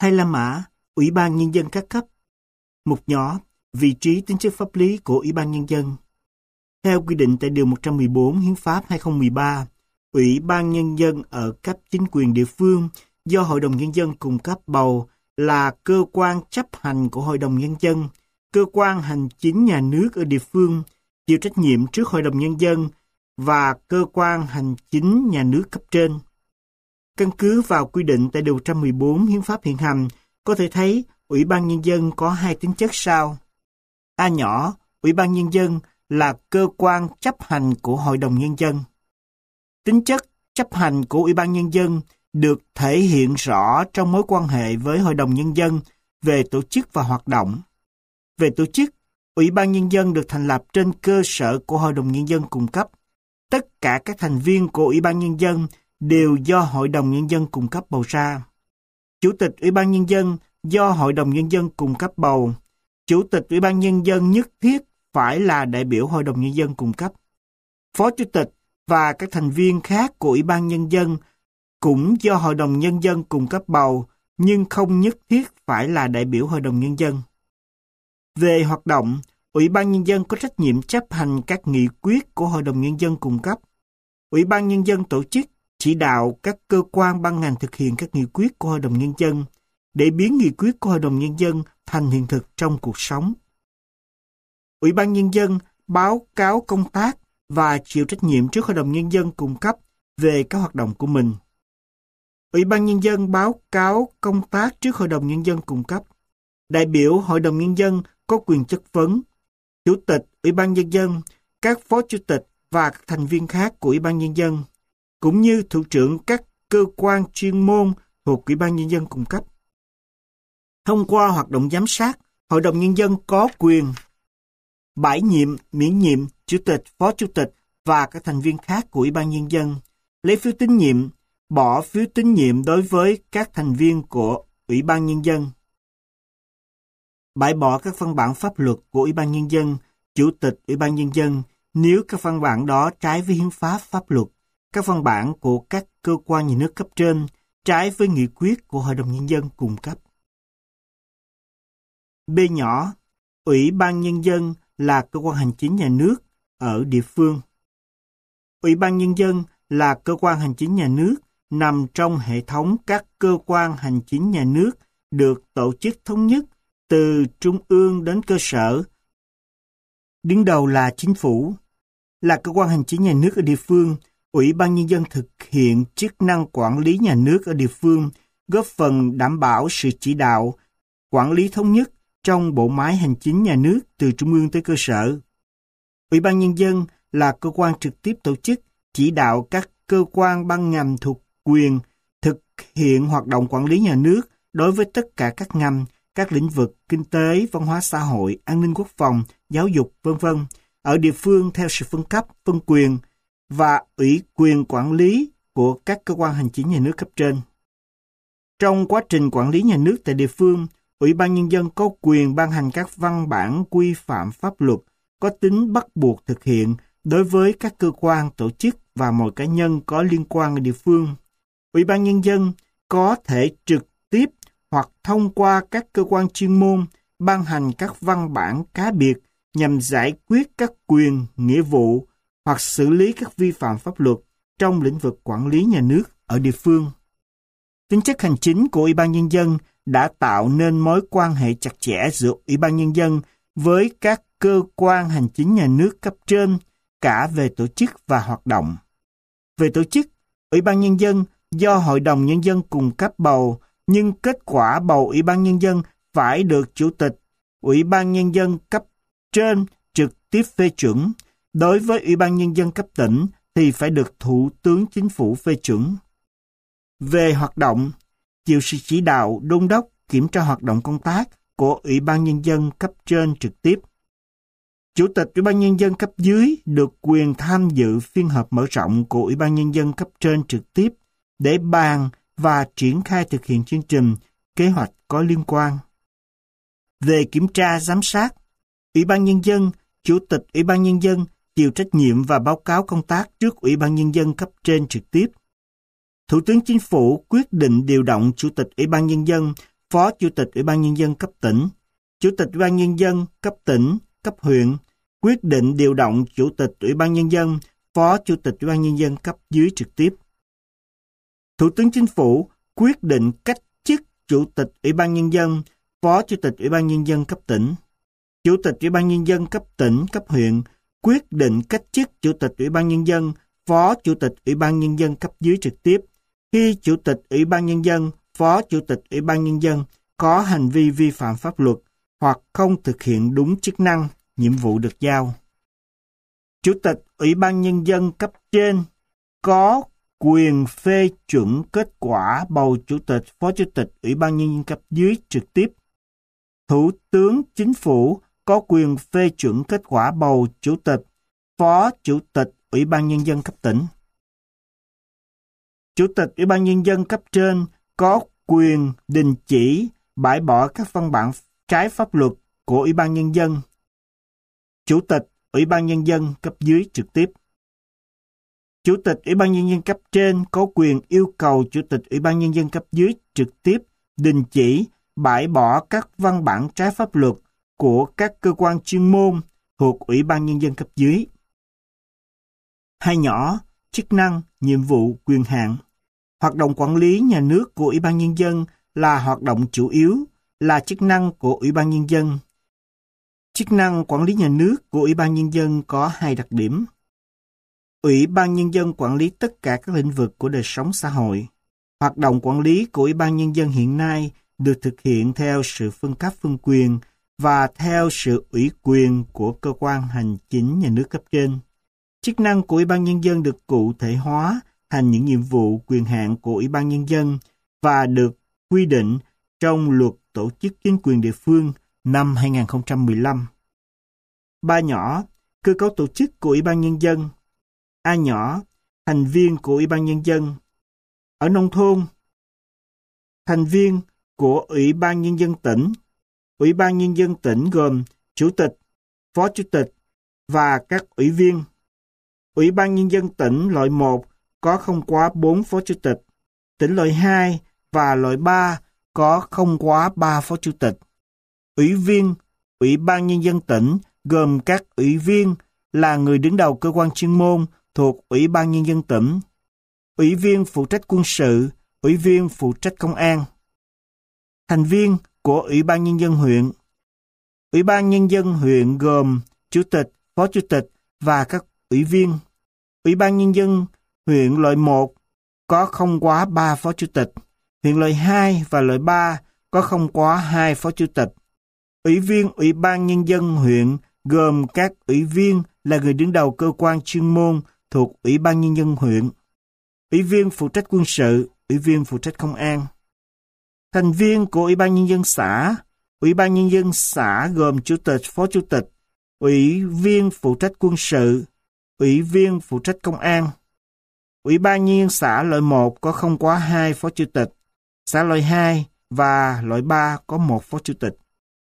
Hay La Mã, Ủy ban Nhân dân các cấp. Mục nhỏ, vị trí tính chất pháp lý của Ủy ban Nhân dân. Theo quy định tại Điều 114 Hiến pháp 2013, Ủy ban Nhân dân ở cấp chính quyền địa phương do Hội đồng Nhân dân cung cấp bầu là cơ quan chấp hành của Hội đồng Nhân dân, cơ quan hành chính nhà nước ở địa phương, chịu trách nhiệm trước Hội đồng Nhân dân và cơ quan hành chính nhà nước cấp trên. Căn cứ vào quy định tại Điều 114 Hiến pháp hiện hành, có thể thấy Ủy ban Nhân dân có hai tính chất sau. A nhỏ, Ủy ban Nhân dân là cơ quan chấp hành của Hội đồng Nhân dân. Tính chất chấp hành của Ủy ban Nhân dân được thể hiện rõ trong mối quan hệ với Hội đồng Nhân dân về tổ chức và hoạt động. Về tổ chức, Ủy ban Nhân dân được thành lập trên cơ sở của Hội đồng Nhân dân cung cấp. Tất cả các thành viên của Ủy ban Nhân dân đều do Hội đồng Nhân dân cung cấp bầu ra. Chủ tịch Ủy ban Nhân dân do Hội đồng Nhân dân cung cấp bầu. Chủ tịch Ủy ban Nhân dân nhất thiết phải là đại biểu Hội đồng Nhân dân cung cấp. Phó Chủ tịch và các thành viên khác của Ủy ban Nhân dân cũng do Hội đồng Nhân dân cung cấp bầu, nhưng không nhất thiết phải là đại biểu Hội đồng Nhân dân. Về hoạt động, Ủy ban Nhân dân có trách nhiệm chấp hành các nghị quyết của Hội đồng Nhân dân cung cấp. Ủy ban Nhân dân tổ chức, chỉ đạo các cơ quan ban ngành thực hiện các nghị quyết của Hội đồng Nhân dân, để biến nghị quyết của Hội đồng Nhân dân thành hiện thực trong cuộc sống. Ủy ban Nhân dân báo cáo công tác và chịu trách nhiệm trước Hội đồng Nhân dân cung cấp về các hoạt động của mình. Ủy ban Nhân dân báo cáo công tác trước Hội đồng Nhân dân cung cấp. Đại biểu Hội đồng Nhân dân có quyền chất vấn. Chủ tịch Ủy ban Nhân dân, các phó chủ tịch và các thành viên khác của Ủy ban Nhân dân, cũng như thủ trưởng các cơ quan chuyên môn thuộc Ủy ban Nhân dân cung cấp. Thông qua hoạt động giám sát, Hội đồng Nhân dân có quyền bãi nhiệm, miễn nhiệm chủ tịch, phó chủ tịch và các thành viên khác của Ủy ban Nhân dân, lấy phiếu tín nhiệm, bỏ phiếu tín nhiệm đối với các thành viên của Ủy ban Nhân dân. Bãi bỏ các văn bản pháp luật của Ủy ban Nhân dân, Chủ tịch Ủy ban Nhân dân nếu các văn bản đó trái với hiến pháp, pháp luật, các văn bản của các cơ quan nhà nước cấp trên, trái với nghị quyết của Hội đồng Nhân dân cung cấp. B nhỏ, Ủy ban Nhân dân là cơ quan hành chính nhà nước ở địa phương. Ủy ban Nhân dân là cơ quan hành chính nhà nước nằm trong hệ thống các cơ quan hành chính nhà nước được tổ chức thống nhất từ trung ương đến cơ sở. Đứng đầu là chính phủ. Là cơ quan hành chính nhà nước ở địa phương, Ủy ban Nhân dân thực hiện chức năng quản lý nhà nước ở địa phương, góp phần đảm bảo sự chỉ đạo, quản lý thống nhất trong bộ máy hành chính nhà nước từ trung ương tới cơ sở. Ủy ban Nhân dân là cơ quan trực tiếp tổ chức, chỉ đạo các cơ quan ban ngành thuộc quyền thực hiện hoạt động quản lý nhà nước đối với tất cả các ngành, các lĩnh vực kinh tế, văn hóa xã hội, an ninh quốc phòng, giáo dục, v.v. ở địa phương theo sự phân cấp, phân quyền và ủy quyền quản lý của các cơ quan hành chính nhà nước cấp trên. Trong quá trình quản lý nhà nước tại địa phương, Ủy ban Nhân dân có quyền ban hành các văn bản quy phạm pháp luật có tính bắt buộc thực hiện đối với các cơ quan, tổ chức và mọi cá nhân có liên quan ở địa phương. Ủy ban Nhân dân có thể trực tiếp hoặc thông qua các cơ quan chuyên môn ban hành các văn bản cá biệt nhằm giải quyết các quyền, nghĩa vụ hoặc xử lý các vi phạm pháp luật trong lĩnh vực quản lý nhà nước ở địa phương. Tính chất hành chính của Ủy ban Nhân dân đã tạo nên mối quan hệ chặt chẽ giữa Ủy ban Nhân dân với các cơ quan hành chính nhà nước cấp trên, cả về tổ chức và hoạt động. Về tổ chức, Ủy ban Nhân dân do Hội đồng Nhân dân cung cấp bầu, nhưng kết quả bầu Ủy ban Nhân dân phải được Chủ tịch Ủy ban Nhân dân cấp trên trực tiếp phê chuẩn. Đối với Ủy ban Nhân dân cấp tỉnh thì phải được Thủ tướng Chính phủ phê chuẩn. Về hoạt động, chịu sự chỉ đạo, đôn đốc, kiểm tra hoạt động công tác của Ủy ban Nhân dân cấp trên trực tiếp. Chủ tịch Ủy ban Nhân dân cấp dưới được quyền tham dự phiên họp mở rộng của Ủy ban Nhân dân cấp trên trực tiếp để bàn và triển khai thực hiện chương trình, kế hoạch có liên quan. Về kiểm tra giám sát, Ủy ban Nhân dân, Chủ tịch Ủy ban Nhân dân chịu trách nhiệm và báo cáo công tác trước Ủy ban Nhân dân cấp trên trực tiếp. Thủ tướng Chính phủ quyết định điều động Chủ tịch Ủy ban Nhân dân Phó Chủ tịch Ủy ban Nhân dân cấp tỉnh, Chủ tịch Ủy ban Nhân dân cấp tỉnh, cấp huyện, quyết định điều động Chủ tịch Ủy ban Nhân dân, Phó Chủ tịch Ủy ban Nhân dân cấp dưới trực tiếp. Thủ tướng Chính phủ quyết định cách chức Chủ tịch Ủy ban Nhân dân, Phó Chủ tịch Ủy ban Nhân dân cấp tỉnh. Chủ tịch Ủy ban Nhân dân cấp tỉnh, cấp huyện quyết định cách chức Chủ tịch Ủy ban Nhân dân, Phó Chủ tịch Ủy ban Nhân dân cấp dưới trực tiếp khi Chủ tịch Ủy ban Nhân dân, Phó Chủ tịch Ủy ban Nhân dân có hành vi vi phạm pháp luật hoặc không thực hiện đúng chức năng, nhiệm vụ được giao. Chủ tịch Ủy ban Nhân dân cấp trên có quyền phê chuẩn kết quả bầu Chủ tịch, Phó Chủ tịch Ủy ban Nhân dân cấp dưới trực tiếp. Thủ tướng Chính phủ có quyền phê chuẩn kết quả bầu Chủ tịch, Phó Chủ tịch Ủy ban Nhân dân cấp tỉnh. Chủ tịch Ủy ban Nhân dân cấp trên có quyền đình chỉ, bãi bỏ các văn bản trái pháp luật của Ủy ban Nhân dân. Chủ tịch Ủy ban Nhân dân cấp dưới trực tiếp. Chủ tịch Ủy ban Nhân dân cấp trên có quyền yêu cầu Chủ tịch Ủy ban Nhân dân cấp dưới trực tiếp đình chỉ, bãi bỏ các văn bản trái pháp luật của các cơ quan chuyên môn thuộc Ủy ban Nhân dân cấp dưới. Hai nhỏ, chức năng, nhiệm vụ, quyền hạn. Hoạt động quản lý nhà nước của Ủy ban Nhân dân là hoạt động chủ yếu, là chức năng của Ủy ban Nhân dân. Chức năng quản lý nhà nước của Ủy ban Nhân dân có hai đặc điểm. Ủy ban Nhân dân quản lý tất cả các lĩnh vực của đời sống xã hội. Hoạt động quản lý của Ủy ban Nhân dân hiện nay được thực hiện theo sự phân cấp phân quyền và theo sự ủy quyền của cơ quan hành chính nhà nước cấp trên. Chức năng của Ủy ban Nhân dân được cụ thể hóa thành những nhiệm vụ quyền hạn của Ủy ban Nhân dân và được quy định trong Luật Tổ chức Chính quyền địa phương năm 2015. Ba nhỏ, cơ cấu tổ chức của Ủy ban Nhân dân. A nhỏ, thành viên của Ủy ban Nhân dân. Ở nông thôn, thành viên của Ủy ban Nhân dân tỉnh. Ủy ban Nhân dân tỉnh gồm Chủ tịch, Phó Chủ tịch và các ủy viên. Ủy ban Nhân dân tỉnh loại 1 có không quá 4 Phó Chủ tịch. Tỉnh loại 2 và loại 3 có không quá 3 Phó Chủ tịch. Ủy viên Ủy ban Nhân dân tỉnh gồm các ủy viên là người đứng đầu cơ quan chuyên môn thuộc Ủy ban Nhân dân tỉnh, ủy viên phụ trách quân sự, ủy viên phụ trách công an. Thành viên của Ủy ban Nhân dân huyện. Ủy ban Nhân dân huyện gồm Chủ tịch, Phó Chủ tịch và các ủy viên. Ủy ban Nhân dân huyện loại 1 có không quá 3 Phó Chủ tịch. Huyện loại 2 và loại 3 có không quá 2 Phó Chủ tịch. Ủy viên Ủy ban Nhân dân huyện gồm các ủy viên là người đứng đầu cơ quan chuyên môn thuộc Ủy ban Nhân dân huyện. Ủy viên phụ trách quân sự, ủy viên phụ trách công an. Thành viên của Ủy ban Nhân dân xã. Ủy ban Nhân dân xã gồm Chủ tịch, Phó Chủ tịch, ủy viên phụ trách quân sự, ủy viên phụ trách công an. Ủy ban Nhân dân xã loại 1 có không quá 2 Phó Chủ tịch, xã loại 2 và loại 3 có 1 Phó Chủ tịch.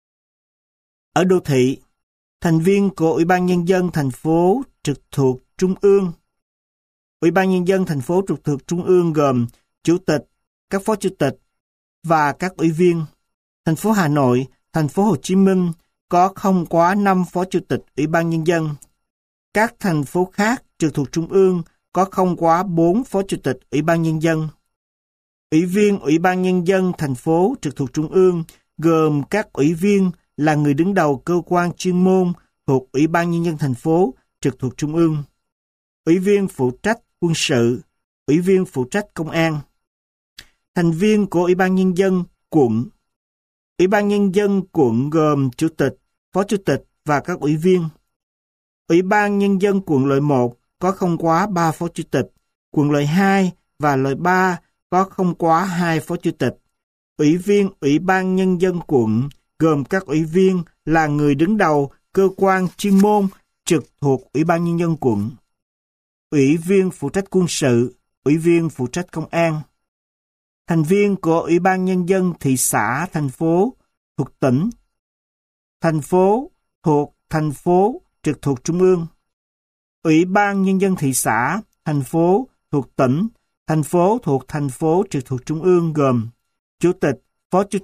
Ở đô thị, thành viên của Ủy ban Nhân dân thành phố trực thuộc Trung ương. Ủy ban Nhân dân thành phố trực thuộc Trung ương gồm Chủ tịch, các Phó Chủ tịch và các ủy viên. Thành phố Hà Nội, thành phố Hồ Chí Minh có không quá 5 Phó Chủ tịch Ủy ban Nhân dân. Các thành phố khác trực thuộc Trung ương có không quá 4 Phó Chủ tịch Ủy ban Nhân dân. Ủy viên Ủy ban Nhân dân thành phố trực thuộc Trung ương gồm các ủy viên là người đứng đầu cơ quan chuyên môn thuộc Ủy ban Nhân dân thành phố trực thuộc Trung ương. Ủy viên phụ trách quân sự, ủy viên phụ trách công an. Thành viên của Ủy ban Nhân dân quận. Ủy ban Nhân dân quận gồm Chủ tịch, Phó Chủ tịch và các ủy viên. Ủy ban Nhân dân quận loại 1 có không quá 3 Phó Chủ tịch, quận loại 2 và loại 3 có không quá 2 Phó Chủ tịch. Ủy viên Ủy ban Nhân dân quận gồm các ủy viên là người đứng đầu cơ quan chuyên môn trực thuộc Ủy ban Nhân dân quận. Ủy viên phụ trách quân sự, ủy viên phụ trách công an. Thành viên của Ủy ban Nhân dân thị xã, thành phố thuộc tỉnh. Thành phố thuộc thành phố trực thuộc Trung ương. Ủy ban Nhân dân thị xã, thành phố thuộc tỉnh. Thành phố thuộc thành phố trực thuộc Trung ương gồm Chủ tịch, Phó Chủ tịch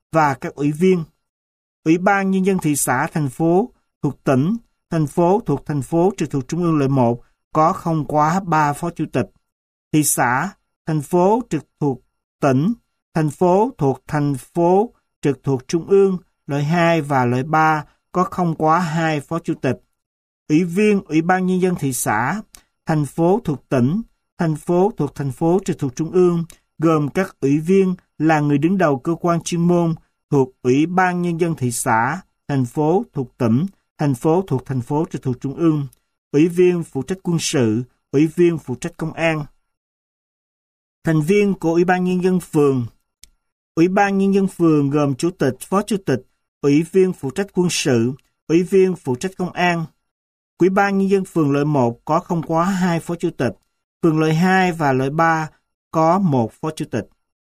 và các ủy viên. Ủy ban Nhân dân thị xã, thành phố thuộc tỉnh, thành phố thuộc thành phố trực thuộc Trung ương loại 1 có không quá 3 phó chủ tịch. Thị xã, thành phố trực thuộc tỉnh, thành phố thuộc thành phố trực thuộc Trung ương loại 2 và loại 3 có không quá 2 phó chủ tịch. Ủy viên Ủy ban Nhân dân thị xã, thành phố thuộc tỉnh, thành phố thuộc thành phố trực thuộc Trung ương gồm các ủy viên là người đứng đầu cơ quan chuyên môn thuộc Ủy ban Nhân dân thị xã, thành phố thuộc tỉnh, thành phố thuộc thành phố trực thuộc Trung ương, ủy viên phụ trách quân sự, ủy viên phụ trách công an. Thành viên của Ủy ban Nhân dân phường. Ủy ban Nhân dân phường gồm chủ tịch, phó chủ tịch, ủy viên phụ trách quân sự, ủy viên phụ trách công an. Ủy ban Nhân dân phường loại 1 có không quá 2 phó chủ tịch, phường loại 2 và loại 3 có 1 phó chủ tịch.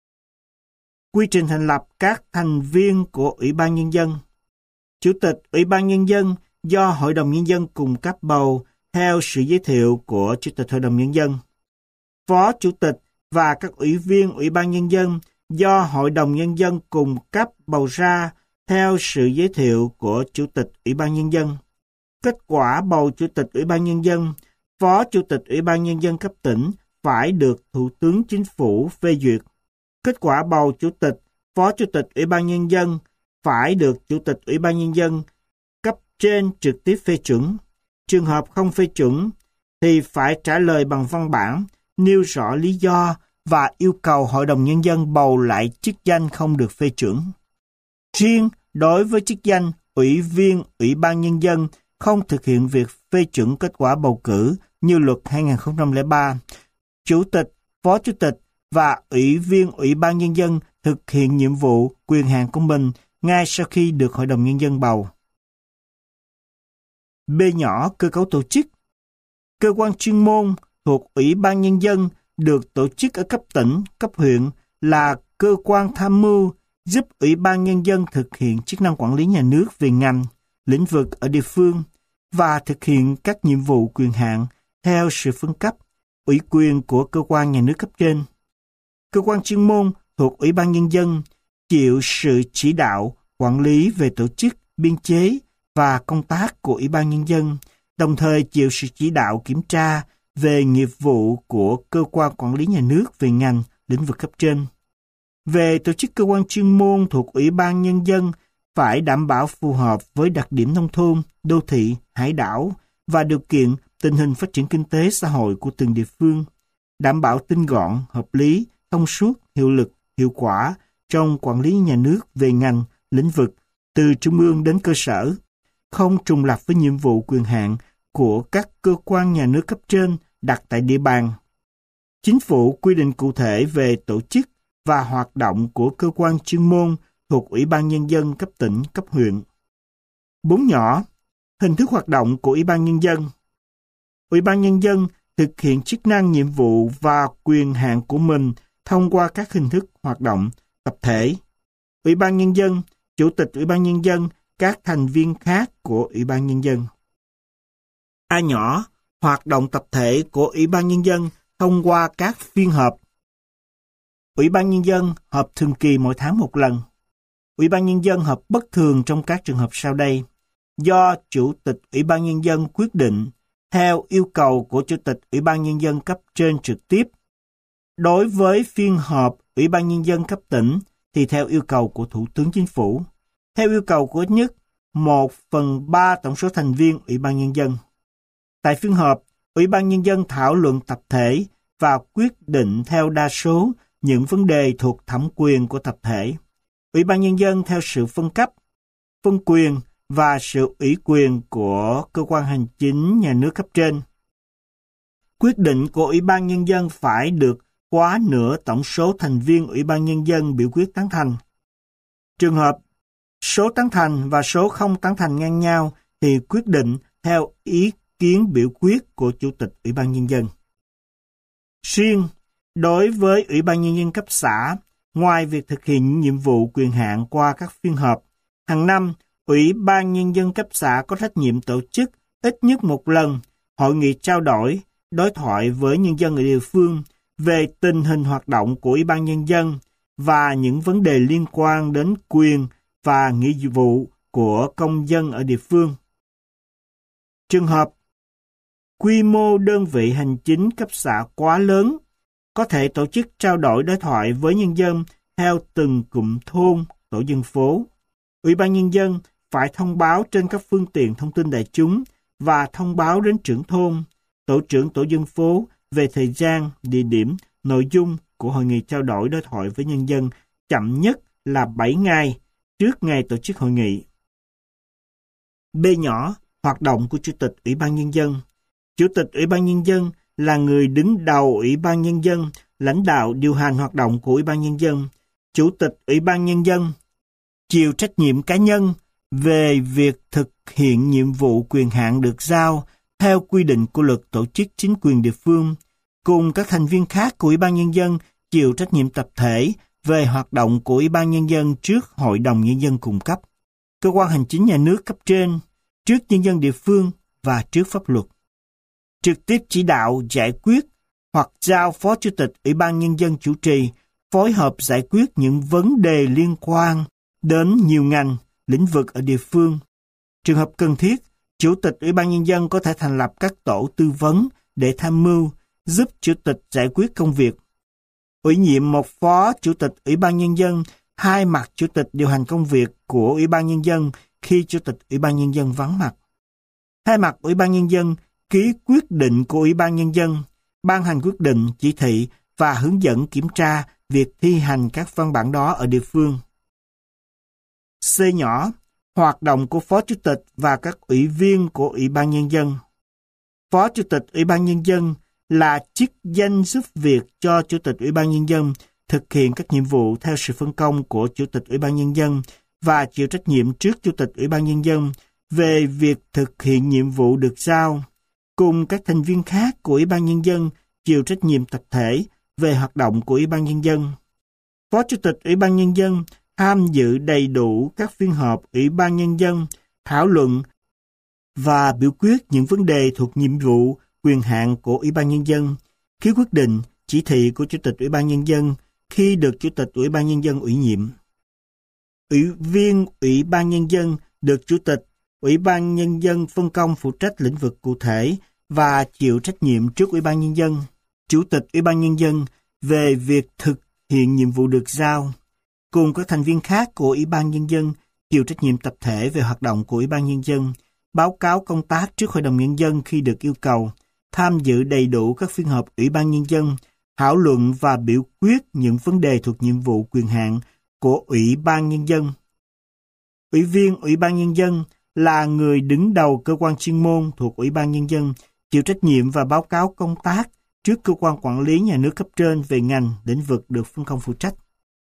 Quy trình thành lập các thành viên của Ủy ban Nhân dân. Chủ tịch Ủy ban Nhân dân do Hội đồng Nhân dân cung cấp bầu theo sự giới thiệu của Chủ tịch Hội đồng Nhân dân. Phó Chủ tịch và các ủy viên Ủy ban Nhân dân do Hội đồng Nhân dân cung cấp bầu ra theo sự giới thiệu của Chủ tịch Ủy ban Nhân dân. Kết quả bầu Chủ tịch Ủy ban Nhân dân, Phó Chủ tịch Ủy ban Nhân dân cấp tỉnh phải được Thủ tướng Chính phủ phê duyệt. Kết quả bầu Chủ tịch, Phó Chủ tịch Ủy ban Nhân dân phải được Chủ tịch Ủy ban Nhân dân cấp trên trực tiếp phê chuẩn. Trường hợp không phê chuẩn thì phải trả lời bằng văn bản, nêu rõ lý do và yêu cầu Hội đồng Nhân dân bầu lại chức danh không được phê chuẩn. Riêng đối với chức danh Ủy viên Ủy ban Nhân dân không thực hiện việc phê chuẩn kết quả bầu cử như luật 2003, Chủ tịch, Phó Chủ tịch và Ủy viên Ủy ban Nhân dân thực hiện nhiệm vụ quyền hạn của mình ngay sau khi được Hội đồng Nhân dân bầu. B nhỏ, cơ cấu tổ chức. Cơ quan chuyên môn thuộc Ủy ban Nhân dân được tổ chức ở cấp tỉnh, cấp huyện là cơ quan tham mưu giúp Ủy ban Nhân dân thực hiện chức năng quản lý nhà nước về ngành, lĩnh vực ở địa phương và thực hiện các nhiệm vụ quyền hạn theo sự phân cấp, ủy quyền của cơ quan nhà nước cấp trên. Cơ quan chuyên môn thuộc Ủy ban Nhân dân chịu sự chỉ đạo, quản lý về tổ chức, biên chế và công tác của Ủy ban Nhân dân, đồng thời chịu sự chỉ đạo kiểm tra về nghiệp vụ của cơ quan quản lý nhà nước về ngành, lĩnh vực cấp trên. Về tổ chức cơ quan chuyên môn thuộc Ủy ban Nhân dân phải đảm bảo phù hợp với đặc điểm nông thôn, đô thị, hải đảo và điều kiện tình hình phát triển kinh tế xã hội của từng địa phương, đảm bảo tinh gọn, hợp lý, thông suốt, hiệu lực, hiệu quả trong quản lý nhà nước về ngành, lĩnh vực, từ trung ương đến cơ sở, không trùng lặp với nhiệm vụ quyền hạn của các cơ quan nhà nước cấp trên đặt tại địa bàn. Chính phủ quy định cụ thể về tổ chức và hoạt động của cơ quan chuyên môn thuộc Ủy ban Nhân dân cấp tỉnh, cấp huyện. 4 nhỏ, hình thức hoạt động của Ủy ban Nhân dân. Ủy ban Nhân dân thực hiện chức năng, nhiệm vụ và quyền hạn của mình thông qua các hình thức hoạt động tập thể. Ủy ban Nhân dân, Chủ tịch Ủy ban Nhân dân, các thành viên khác của Ủy ban Nhân dân. A nhỏ, hoạt động tập thể của Ủy ban Nhân dân thông qua các phiên họp. Ủy ban Nhân dân họp thường kỳ mỗi tháng một lần. Ủy ban Nhân dân họp bất thường trong các trường hợp sau đây, do Chủ tịch Ủy ban Nhân dân quyết định theo yêu cầu của Chủ tịch Ủy ban Nhân dân cấp trên trực tiếp. Đối với phiên họp Ủy ban Nhân dân cấp tỉnh thì theo yêu cầu của Thủ tướng Chính phủ, theo yêu cầu của ít nhất 1/3 tổng số thành viên Ủy ban Nhân dân. Tại phiên họp, Ủy ban Nhân dân thảo luận tập thể và quyết định theo đa số những vấn đề thuộc thẩm quyền của tập thể. Ủy ban Nhân dân theo sự phân cấp, phân quyền và sự ủy quyền của cơ quan hành chính nhà nước cấp trên. Quyết định của Ủy ban Nhân dân phải được quá nửa tổng số thành viên Ủy ban Nhân dân biểu quyết tán thành. Trường hợp số tán thành và số không tán thành ngang nhau thì quyết định theo ý kiến biểu quyết của Chủ tịch Ủy ban Nhân dân. Riêng đối với Ủy ban Nhân dân cấp xã, ngoài việc thực hiện nhiệm vụ quyền hạn qua các phiên họp, hàng năm Ủy ban Nhân dân cấp xã có trách nhiệm tổ chức ít nhất một lần hội nghị trao đổi, đối thoại với nhân dân ở địa phương về tình hình hoạt động của Ủy ban Nhân dân và những vấn đề liên quan đến quyền và nghĩa vụ của công dân ở địa phương. Trường hợp quy mô đơn vị hành chính cấp xã quá lớn, có thể tổ chức trao đổi đối thoại với nhân dân theo từng cụm thôn, tổ dân phố. Ủy ban nhân dân phải thông báo trên các phương tiện thông tin đại chúng và thông báo đến trưởng thôn, tổ trưởng tổ dân phố về thời gian, địa điểm, nội dung của hội nghị trao đổi đối thoại với nhân dân chậm nhất là 7 ngày trước ngày tổ chức hội nghị. B nhỏ, hoạt động của Chủ tịch Ủy ban Nhân dân. Chủ tịch Ủy ban Nhân dân là người đứng đầu Ủy ban Nhân dân, lãnh đạo điều hành hoạt động của Ủy ban Nhân dân. Chủ tịch Ủy ban Nhân dân chịu trách nhiệm cá nhân về việc thực hiện nhiệm vụ quyền hạn được giao theo quy định của luật tổ chức chính quyền địa phương, cùng các thành viên khác của Ủy ban Nhân dân chịu trách nhiệm tập thể về hoạt động của Ủy ban Nhân dân trước Hội đồng Nhân dân cung cấp, cơ quan hành chính nhà nước cấp trên, trước nhân dân địa phương và trước pháp luật. Trực tiếp chỉ đạo giải quyết hoặc giao Phó Chủ tịch Ủy ban Nhân dân chủ trì, phối hợp giải quyết những vấn đề liên quan đến nhiều ngành, lĩnh vực ở địa phương. Trường hợp cần thiết, Chủ tịch Ủy ban Nhân dân có thể thành lập các tổ tư vấn để tham mưu, giúp Chủ tịch giải quyết công việc. Ủy nhiệm một Phó Chủ tịch Ủy ban Nhân dân, hai mặt Chủ tịch điều hành công việc của Ủy ban Nhân dân khi Chủ tịch Ủy ban Nhân dân vắng mặt. Thay mặt Ủy ban Nhân dân ký quyết định của Ủy ban Nhân dân, ban hành quyết định, chỉ thị và hướng dẫn kiểm tra việc thi hành các văn bản đó ở địa phương. C nhỏ, hoạt động của Phó Chủ tịch và các ủy viên của Ủy ban Nhân dân. Phó Chủ tịch Ủy ban Nhân dân là chức danh giúp việc cho Chủ tịch Ủy ban Nhân dân thực hiện các nhiệm vụ theo sự phân công của Chủ tịch Ủy ban Nhân dân và chịu trách nhiệm trước Chủ tịch Ủy ban Nhân dân về việc thực hiện nhiệm vụ được giao, cùng các thành viên khác của Ủy ban Nhân dân chịu trách nhiệm tập thể về hoạt động của Ủy ban Nhân dân. Phó Chủ tịch Ủy ban Nhân dân tham dự đầy đủ các phiên họp Ủy ban Nhân dân, thảo luận và biểu quyết những vấn đề thuộc nhiệm vụ, quyền hạn của Ủy ban Nhân dân, ký quyết định, chỉ thị của Chủ tịch Ủy ban Nhân dân khi được Chủ tịch Ủy ban Nhân dân ủy nhiệm. Ủy viên Ủy ban Nhân dân được Chủ tịch Ủy ban Nhân dân phân công phụ trách lĩnh vực cụ thể và chịu trách nhiệm trước Ủy ban Nhân dân, Chủ tịch Ủy ban Nhân dân về việc thực hiện nhiệm vụ được giao, cùng các thành viên khác của Ủy ban Nhân dân chịu trách nhiệm tập thể về hoạt động của Ủy ban Nhân dân, báo cáo công tác trước Hội đồng Nhân dân khi được yêu cầu, tham dự đầy đủ các phiên họp Ủy ban Nhân dân, thảo luận và biểu quyết những vấn đề thuộc nhiệm vụ quyền hạn của Ủy ban Nhân dân. Ủy viên Ủy ban Nhân dân là người đứng đầu cơ quan chuyên môn thuộc Ủy ban Nhân dân, chịu trách nhiệm và báo cáo công tác trước cơ quan quản lý nhà nước cấp trên về ngành, lĩnh vực được phân công phụ trách.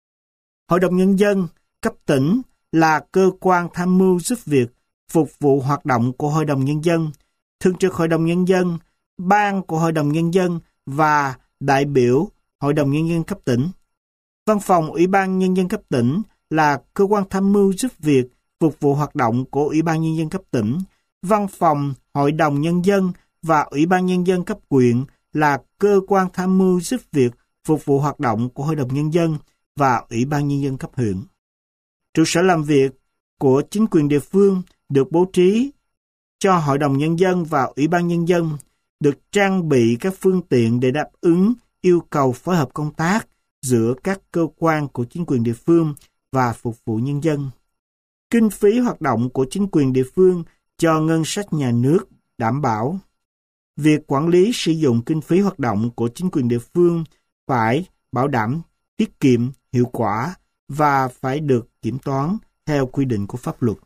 Hội đồng Nhân dân cấp tỉnh là cơ quan tham mưu giúp việc, phục vụ hoạt động của Hội đồng Nhân dân, Thường trực Hội đồng Nhân dân, ban của Hội đồng Nhân dân và đại biểu Hội đồng Nhân dân cấp tỉnh. Văn phòng Ủy ban Nhân dân cấp tỉnh là cơ quan tham mưu giúp việc, phục vụ hoạt động của Ủy ban Nhân dân cấp tỉnh. Văn phòng Hội đồng Nhân dân và Ủy ban Nhân dân cấp huyện là cơ quan tham mưu giúp việc, phục vụ hoạt động của Hội đồng Nhân dân và Ủy ban Nhân dân cấp huyện. Trụ sở làm việc của chính quyền địa phương được bố trí cho Hội đồng Nhân dân và Ủy ban Nhân dân, được trang bị các phương tiện để đáp ứng yêu cầu phối hợp công tác giữa các cơ quan của chính quyền địa phương và phục vụ nhân dân. Kinh phí hoạt động của chính quyền địa phương cho ngân sách nhà nước đảm bảo. Việc quản lý sử dụng kinh phí hoạt động của chính quyền địa phương phải bảo đảm tiết kiệm, hiệu quả và phải được kiểm toán theo quy định của pháp luật.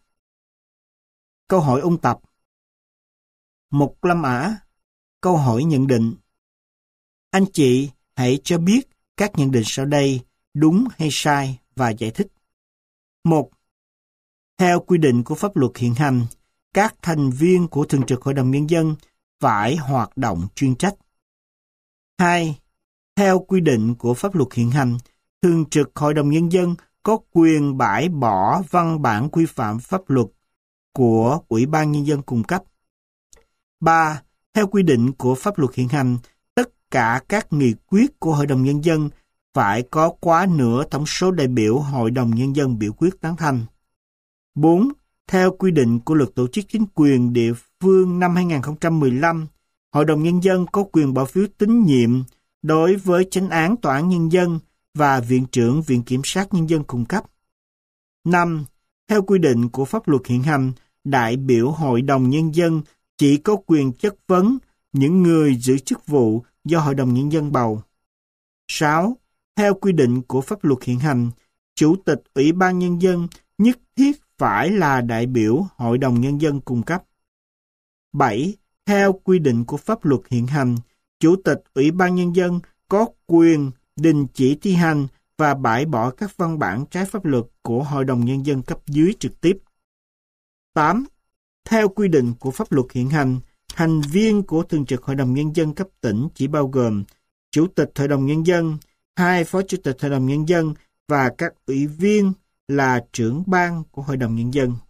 Câu hỏi ôn tập. Mục Lâm Ả. Câu hỏi nhận định. Anh chị hãy cho biết các nhận định sau đây đúng hay sai và giải thích. 1. Theo quy định của pháp luật hiện hành, các thành viên của Thường trực Hội đồng Nhân dân phải hoạt động chuyên trách. 2. Theo quy định của pháp luật hiện hành, Thường trực Hội đồng Nhân dân có quyền bãi bỏ văn bản quy phạm pháp luật của Ủy ban Nhân dân cung cấp. 3. Theo quy định của pháp luật hiện hành, tất cả các nghị quyết của Hội đồng Nhân dân phải có quá nửa tổng số đại biểu Hội đồng Nhân dân biểu quyết tán thành. 4. Theo quy định của Luật Tổ chức Chính quyền địa phương năm 2015, Hội đồng Nhân dân có quyền bỏ phiếu tín nhiệm đối với Chánh án Tòa án Nhân dân và Viện trưởng Viện Kiểm sát Nhân dân cung cấp. 5. Theo quy định của pháp luật hiện hành, đại biểu Hội đồng Nhân dân chỉ có quyền chất vấn những người giữ chức vụ do Hội đồng Nhân dân bầu. 6. Theo quy định của pháp luật hiện hành, Chủ tịch Ủy ban Nhân dân nhất thiết phải là đại biểu Hội đồng Nhân dân cung cấp. 7. Theo quy định của pháp luật hiện hành, Chủ tịch Ủy ban Nhân dân có quyền đình chỉ thi hành và bãi bỏ các văn bản trái pháp luật của Hội đồng Nhân dân cấp dưới trực tiếp. 8. Theo quy định của pháp luật hiện hành, thành viên của Thường trực Hội đồng Nhân dân cấp tỉnh chỉ bao gồm Chủ tịch Hội đồng Nhân dân, 2 Phó Chủ tịch Hội đồng Nhân dân và các ủy viên là trưởng ban của Hội đồng Nhân dân.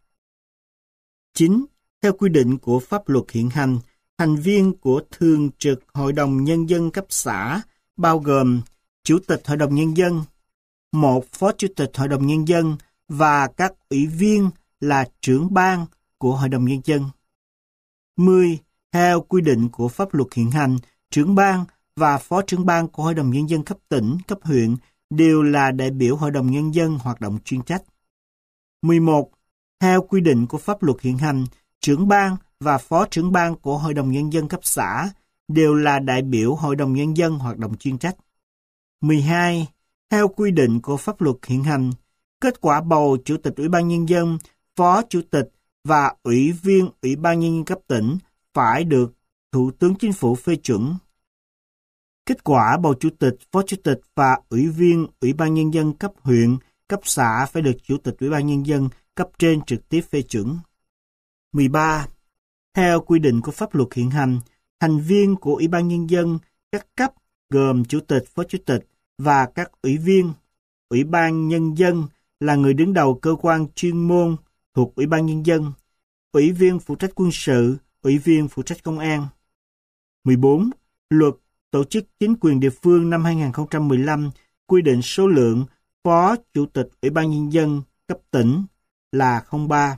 9. Theo quy định của pháp luật hiện hành, thành viên của Thường trực Hội đồng Nhân dân cấp xã bao gồm Chủ tịch Hội đồng Nhân dân, 1 Phó Chủ tịch Hội đồng Nhân dân và các ủy viên là trưởng ban của Hội đồng Nhân dân. 10. Theo quy định của pháp luật hiện hành, trưởng ban và phó trưởng ban của Hội đồng Nhân dân cấp tỉnh, cấp huyện đều là đại biểu Hội đồng Nhân dân hoạt động chuyên trách. 11. Theo quy định của pháp luật hiện hành, trưởng ban và phó trưởng ban của Hội đồng Nhân dân cấp xã đều là đại biểu Hội đồng Nhân dân hoạt động chuyên trách. 12. Theo quy định của pháp luật hiện hành, kết quả bầu Chủ tịch Ủy ban Nhân dân, Phó Chủ tịch và Ủy viên Ủy ban Nhân dân cấp tỉnh phải được Thủ tướng Chính phủ phê chuẩn. Kết quả bầu Chủ tịch, Phó Chủ tịch và Ủy viên Ủy ban Nhân dân cấp huyện, cấp xã phải được Chủ tịch Ủy ban Nhân dân cấp trên trực tiếp phê chuẩn. 13. Theo quy định của pháp luật hiện hành, thành viên của Ủy ban Nhân dân các cấp gồm Chủ tịch, Phó Chủ tịch và các ủy viên. Ủy ban Nhân dân là người đứng đầu cơ quan chuyên môn thuộc Ủy ban Nhân dân, ủy viên phụ trách quân sự, ủy viên phụ trách công an. 14. Luật Tổ chức Chính quyền địa phương năm 2015 quy định số lượng Phó Chủ tịch Ủy ban Nhân dân cấp tỉnh là 03.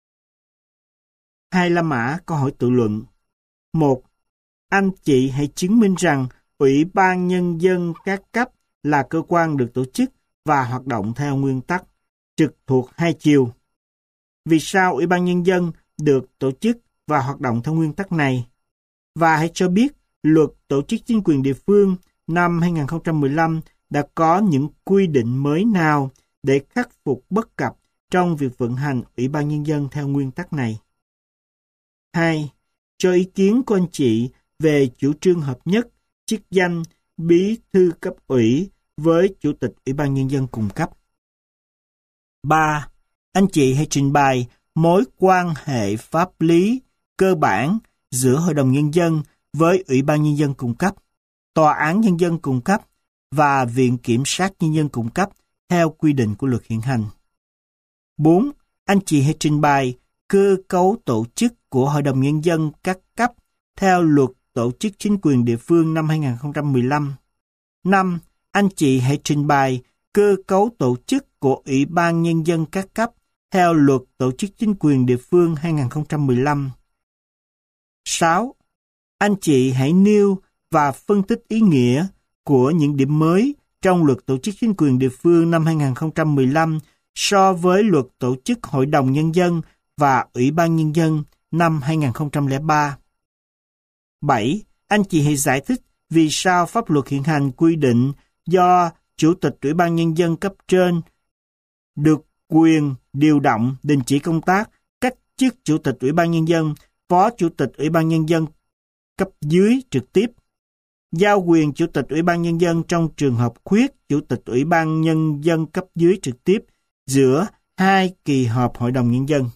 2 La Mã câu hỏi tự luận. 1. Anh chị hãy chứng minh rằng Ủy ban Nhân dân các cấp là cơ quan được tổ chức và hoạt động theo nguyên tắc trực thuộc hai chiều. Vì sao Ủy ban Nhân dân được tổ chức và hoạt động theo nguyên tắc này? Và hãy cho biết Luật Tổ chức Chính quyền địa phương năm 2015 đã có những quy định mới nào để khắc phục bất cập trong việc vận hành Ủy ban Nhân dân theo nguyên tắc này. 2. Cho ý kiến của anh chị về chủ trương hợp nhất chức danh bí thư cấp ủy với Chủ tịch Ủy ban Nhân dân cung cấp. 3. Anh chị hãy trình bày mối quan hệ pháp lý cơ bản giữa Hội đồng Nhân dân với Ủy ban Nhân dân cung cấp, Tòa án Nhân dân cung cấp và Viện Kiểm sát Nhân dân cung cấp theo quy định của luật hiện hành. 4. Anh chị hãy trình bày cơ cấu tổ chức của Hội đồng Nhân dân các cấp theo Luật Tổ chức Chính quyền địa phương năm 2015. 5. Anh chị hãy trình bày cơ cấu tổ chức của Ủy ban Nhân dân các cấp theo Luật Tổ chức Chính quyền địa phương 2015. 6. Anh chị hãy nêu và phân tích ý nghĩa của những điểm mới trong Luật Tổ chức Chính quyền địa phương năm 2015 so với Luật Tổ chức Hội đồng Nhân dân và Ủy ban Nhân dân năm 2003. 7. Anh chị hãy giải thích vì sao pháp luật hiện hành quy định do Chủ tịch Ủy ban Nhân dân cấp trên được quyền điều động, đình chỉ công tác, cách chức Chủ tịch Ủy ban Nhân dân, Phó Chủ tịch Ủy ban Nhân dân cấp dưới trực tiếp, giao quyền Chủ tịch Ủy ban Nhân dân trong trường hợp khuyết Chủ tịch Ủy ban Nhân dân cấp dưới trực tiếp giữa hai kỳ họp Hội đồng Nhân dân.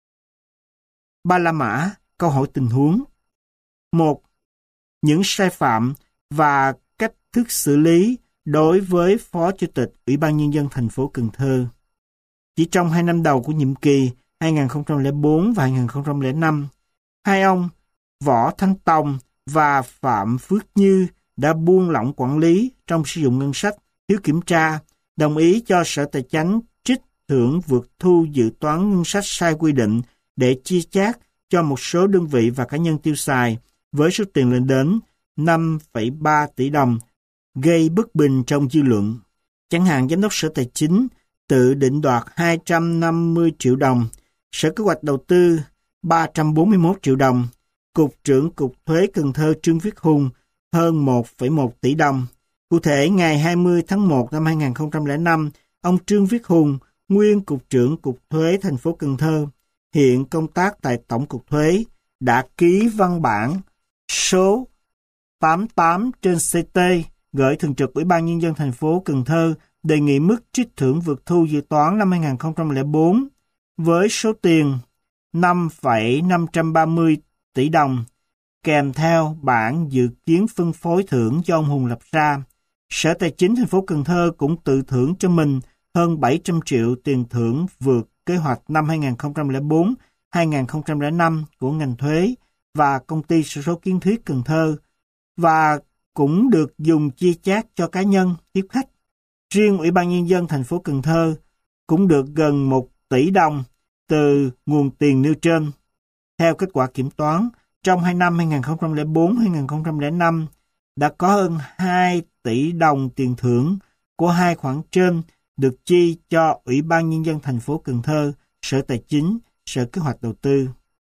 3 La Mã câu hỏi tình huống. 1. Những sai phạm và cách thức xử lý đối với Phó Chủ tịch Ủy ban Nhân dân thành phố Cần Thơ. Chỉ trong 2 năm đầu của nhiệm kỳ 2004 và 2005, hai ông Võ Thanh Tòng và Phạm Phước Như đã buông lỏng quản lý trong sử dụng ngân sách, thiếu kiểm tra, đồng ý cho Sở Tài chánh trích thưởng vượt thu dự toán ngân sách sai quy định để chia chác cho một số đơn vị và cá nhân tiêu xài với số tiền lên đến 5,3 tỷ đồng, gây bất bình trong dư luận. Chẳng hạn Giám đốc Sở Tài chính tự định đoạt 250 triệu đồng, Sở Kế hoạch Đầu tư 341 triệu đồng, Cục trưởng Cục Thuế Cần Thơ Trương Viết Hùng hơn 1,1 tỷ đồng. Cụ thể, ngày 20 tháng 1 năm 2005, ông Trương Viết Hùng, nguyên Cục trưởng Cục Thuế thành phố Cần Thơ, hiện công tác tại Tổng cục Thuế, đã ký văn bản số 88/CT gửi Thường trực Ủy ban Nhân dân thành phố Cần Thơ đề nghị mức trích thưởng vượt thu dự toán năm 2004 với số tiền 5,530 tỷ đồng, kèm theo bản dự kiến phân phối thưởng do ông Hùng lập ra. Sở Tài chính thành phố Cần Thơ cũng tự thưởng cho mình hơn 700 triệu tiền thưởng vượt kế hoạch năm 2004-2005 của ngành thuế và công ty sổ số Kiến Thiết Cần Thơ, và cũng được dùng chia chác cho cá nhân tiếp khách. Riêng Ủy ban Nhân dân thành phố Cần Thơ cũng được gần 1 tỷ đồng từ nguồn tiền nêu trên. Theo kết quả kiểm toán, trong 2 năm 2004-2005 đã có hơn 2 tỷ đồng tiền thưởng của hai khoản trên được chi cho Ủy ban Nhân dân thành phố Cần Thơ, Sở Tài chính, Sở Kế hoạch Đầu tư.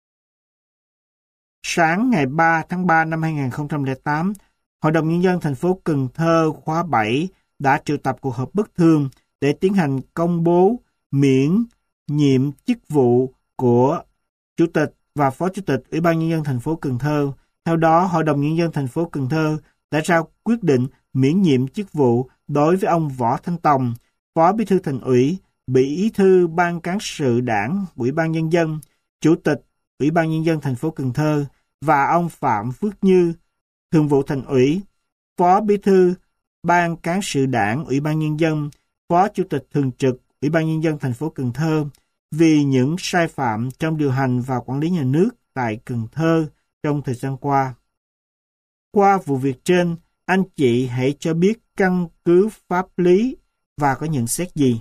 Sáng ngày 3 tháng 3 năm 2008, Hội đồng Nhân dân thành phố Cần Thơ khóa 7 đã triệu tập cuộc họp bất thường để tiến hành công bố miễn nhiệm chức vụ của Chủ tịch và Phó Chủ tịch Ủy ban Nhân dân thành phố Cần Thơ. Theo đó, Hội đồng Nhân dân thành phố Cần Thơ đã ra quyết định miễn nhiệm chức vụ đối với ông Võ Thanh Tòng, Phó Bí thư Thành ủy, Bí thư Ban Cán sự Đảng Ủy ban Nhân dân, Chủ tịch Ủy ban Nhân dân thành phố Cần Thơ, và ông Phạm Phước Như, Thường vụ Thành ủy, Phó Bí thư Ban Cán sự Đảng Ủy ban Nhân dân, Phó Chủ tịch Thường trực Ủy ban Nhân dân thành phố Cần Thơ vì những sai phạm trong điều hành và quản lý nhà nước tại Cần Thơ trong thời gian qua. Qua vụ việc trên, anh chị hãy cho biết căn cứ pháp lý và có nhận xét gì.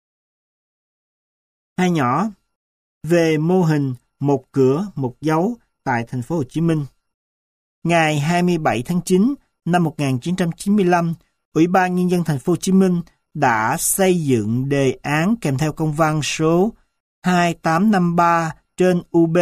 Hai nhỏ về mô hình một cửa một dấu tại thành phố Hồ Chí Minh. Ngày 27 tháng 9 năm 1995, Ủy ban Nhân dân thành phố Hồ Chí Minh đã xây dựng đề án kèm theo công văn số 2853 trên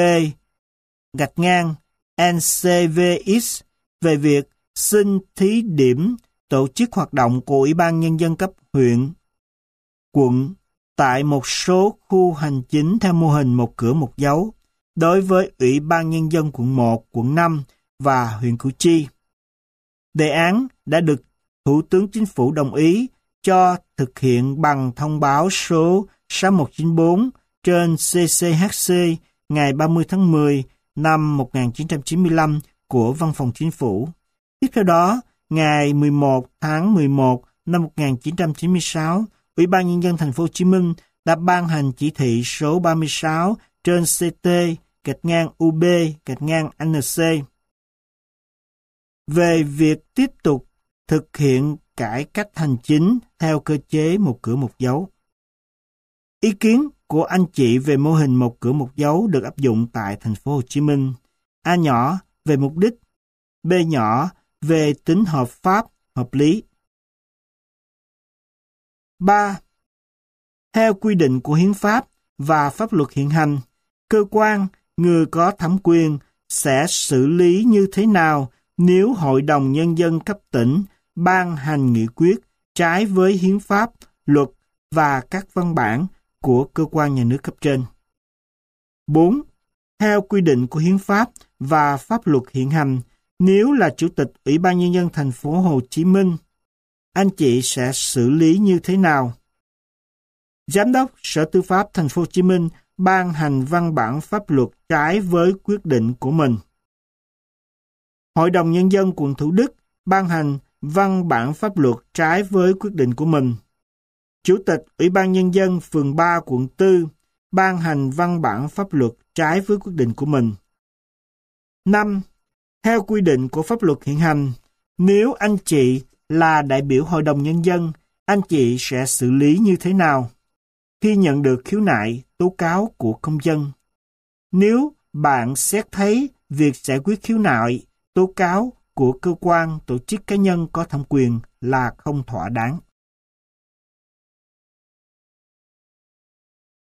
UB-NCVX về việc xin thí điểm tổ chức hoạt động của Ủy ban Nhân dân cấp huyện, quận tại một số khu hành chính theo mô hình một cửa một dấu đối với Ủy ban Nhân dân quận 1, quận 5 và huyện Củ Chi. Đề án đã được Thủ tướng Chính phủ đồng ý cho thực hiện bằng thông báo số 6194 trên CCHC ngày 30 tháng 10 năm 1995 của Văn phòng Chính phủ. Tiếp theo đó, ngày 11 tháng 11 năm 1996, Ủy ban Nhân dân thành phố Hồ Chí Minh đã ban hành chỉ thị số 36 trên CT-UB-NC về việc tiếp tục thực hiện cải cách hành chính theo cơ chế một cửa một dấu. Ý kiến của anh chị về mô hình một cửa một dấu được áp dụng tại thành phố Hồ Chí Minh. A nhỏ về mục đích, B nhỏ về tính hợp pháp, hợp lý. 3. Theo quy định của hiến pháp và pháp luật hiện hành, cơ quan, người có thẩm quyền sẽ xử lý như thế nào nếu Hội đồng Nhân dân cấp tỉnh ban hành nghị quyết trái với hiến pháp, luật và các văn bản của cơ quan nhà nước cấp trên. 4. Theo quy định của hiến pháp và pháp luật hiện hành, nếu là Chủ tịch Ủy ban Nhân dân thành phố Hồ Chí Minh, anh chị sẽ xử lý như thế nào? Giám đốc Sở Tư pháp thành phố Hồ Chí Minh ban hành văn bản pháp luật trái với quyết định của mình. Hội đồng Nhân dân quận Thủ Đức ban hành văn bản pháp luật trái với quyết định của mình. Chủ tịch Ủy ban Nhân dân phường 3 quận 4 ban hành văn bản pháp luật trái với quyết định của mình. 5. Theo quy định của pháp luật hiện hành, nếu anh chị là đại biểu Hội đồng Nhân dân, Anh chị sẽ xử lý như thế nào khi nhận được khiếu nại, tố cáo của công dân? Nếu bạn xét thấy việc giải quyết khiếu nại, tố cáo của cơ quan, tổ chức cá nhân có thẩm quyền là không thỏa đáng.